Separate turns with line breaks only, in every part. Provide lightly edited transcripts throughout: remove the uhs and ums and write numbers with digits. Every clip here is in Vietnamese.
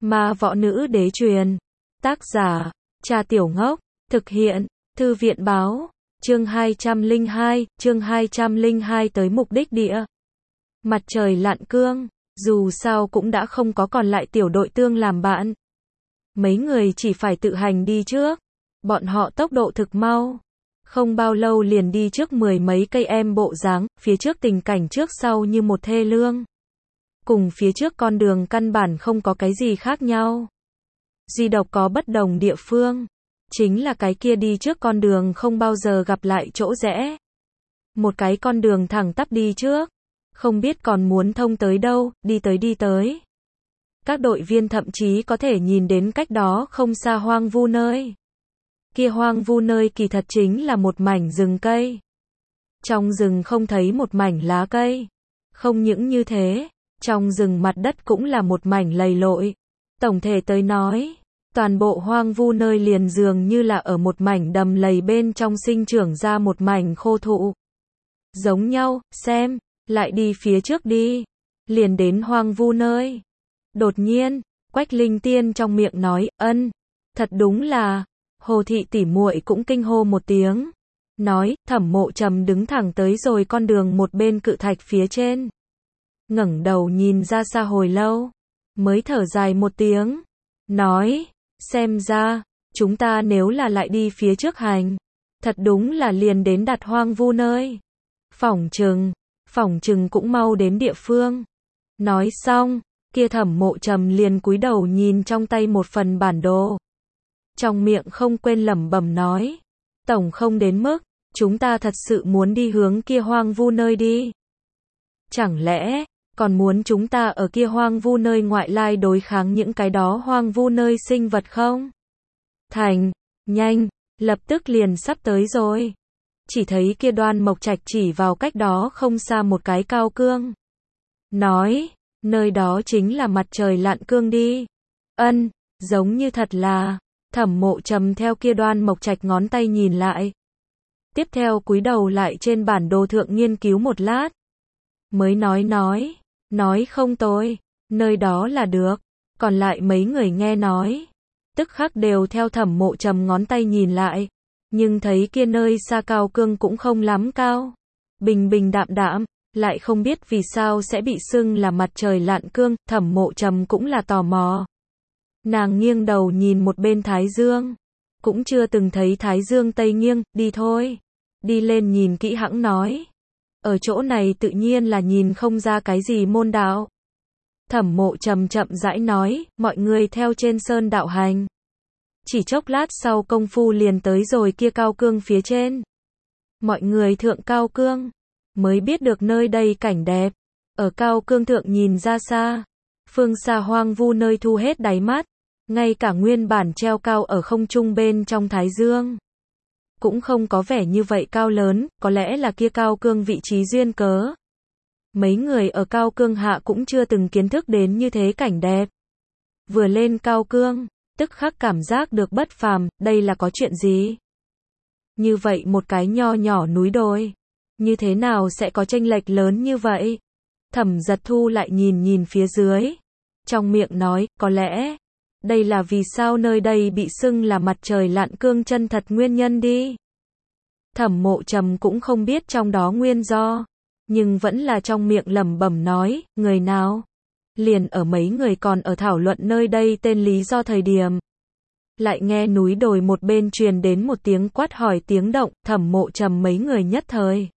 Ma võ nữ đế truyền. Tác giả, Trà Tiểu Ngốc. Thực hiện, Thư viện báo. Chương 202 tới mục đích địa. Mặt trời lặn cương, dù sao cũng đã không có còn lại tiểu đội tương làm bạn. Mấy người chỉ phải tự hành đi trước. Bọn họ tốc độ thực mau. Không bao lâu liền đi trước 10 mấy cây em bộ dáng, phía trước tình cảnh trước sau như một thê lương. Cùng phía trước con đường căn bản không có cái gì khác nhau. Duy độc có bất đồng địa phương. Chính là cái kia đi trước con đường không bao giờ gặp lại chỗ rẽ. Một cái con đường thẳng tắp đi trước. Không biết còn muốn thông tới đâu, đi tới. Các đội viên thậm chí có thể nhìn đến cách đó không xa hoang vu nơi. Kia hoang vu nơi kỳ thật chính là một mảnh rừng cây. Trong rừng không thấy một mảnh lá cây. Không những như thế, trong rừng mặt đất cũng là một mảnh lầy lội. Tổng thể tới nói, toàn bộ hoang vu nơi liền dường như là ở một mảnh đầm lầy bên trong sinh trưởng ra một mảnh khô thụ. Giống nhau, xem, lại đi phía trước đi. Liền đến hoang vu nơi. Đột nhiên, Quách Linh Tiên trong miệng nói, thật đúng là. Hồ thị tỉ muội cũng kinh hô một tiếng. Nói, Thẩm Mộ Trầm đứng thẳng tới rồi con đường một bên cự thạch phía trên. Ngẩng đầu nhìn ra xa hồi lâu. Mới thở dài một tiếng. Nói, xem ra, chúng ta nếu là lại đi phía trước hành. Thật đúng là liền đến đặt hoang vu nơi. Phỏng chừng cũng mau đến địa phương. Nói xong, kia Thẩm Mộ Trầm liền cúi đầu nhìn trong tay một phần bản đồ. Trong miệng không quên lẩm bẩm nói. Tổng không đến mức, chúng ta thật sự muốn đi hướng kia hoang vu nơi đi. Chẳng lẽ, còn muốn chúng ta ở kia hoang vu nơi ngoại lai đối kháng những cái đó hoang vu nơi sinh vật không? Thành, nhanh, lập tức liền sắp tới rồi. Chỉ thấy kia Đoan Mộc Trạch chỉ vào cách đó không xa một cái cao cương. Nói, nơi đó chính là mặt trời lặn cương đi. Giống như thật là. Thẩm Mộ Trầm theo kia Đoan Mộc Trạch ngón tay nhìn lại. Tiếp theo cúi đầu lại trên bản đồ thượng nghiên cứu một lát. Mới nói không tồi, nơi đó là được. Còn lại mấy người nghe nói, tức khắc đều theo Thẩm Mộ Trầm ngón tay nhìn lại. Nhưng thấy kia nơi xa cao cương cũng không lắm cao. Bình bình đạm, lại không biết vì sao sẽ bị xưng là mặt trời lặn cương, Thẩm Mộ Trầm cũng là tò mò. Nàng nghiêng đầu nhìn một bên Thái Dương. Cũng chưa từng thấy Thái Dương tây nghiêng, đi thôi. Đi lên nhìn kỹ hẵng nói. Ở chỗ này tự nhiên là nhìn không ra cái gì môn đạo. Thẩm Mộ Trầm chậm rãi nói, mọi người theo trên sơn đạo hành. Chỉ chốc lát sau công phu liền tới rồi kia cao cương phía trên. Mọi người thượng cao cương, mới biết được nơi đây cảnh đẹp. Ở cao cương thượng nhìn ra xa. Phương xa hoang vu nơi thu hết đáy mắt. Ngay cả nguyên bản treo cao ở không trung bên trong Thái Dương. Cũng không có vẻ như vậy cao lớn, có lẽ là kia cao cương vị trí duyên cớ. Mấy người ở cao cương hạ cũng chưa từng kiến thức đến như thế cảnh đẹp. Vừa lên cao cương, tức khắc cảm giác được bất phàm, đây là có chuyện gì? Như vậy một cái nho nhỏ núi đồi, như thế nào sẽ có chênh lệch lớn như vậy? Thẩm Giật Thu lại nhìn phía dưới. Trong miệng nói, có lẽ đây là vì sao nơi đây bị xưng là mặt trời lặn cương chân thật nguyên nhân đi. Thẩm Mộ Trầm cũng không biết trong đó nguyên do, nhưng vẫn là trong miệng lẩm bẩm nói, người nào? Liền ở mấy người còn ở thảo luận nơi đây tên lý do thời điểm. Lại nghe núi đồi một bên truyền đến một tiếng quát hỏi tiếng động, Thẩm Mộ Trầm mấy người nhất thời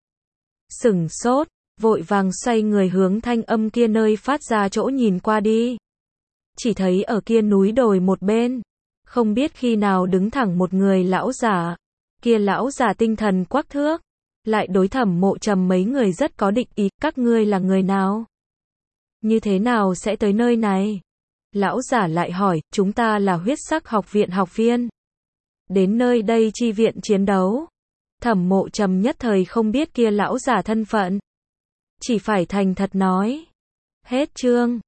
sửng sốt, vội vàng xoay người hướng thanh âm kia nơi phát ra chỗ nhìn qua đi. Chỉ thấy ở kia núi đồi một bên, không biết khi nào đứng thẳng một người lão giả. Kia lão giả tinh thần quắc thước, lại đối Thẩm Mộ Trầm mấy người rất có định ý, các ngươi là người nào? Như thế nào sẽ tới nơi này? Lão giả lại hỏi, chúng ta là Huyết Sắc học viện học viên. Đến nơi đây chi viện chiến đấu. Thẩm Mộ Trầm nhất thời không biết kia lão giả thân phận. Chỉ phải thành thật nói. Hết chương.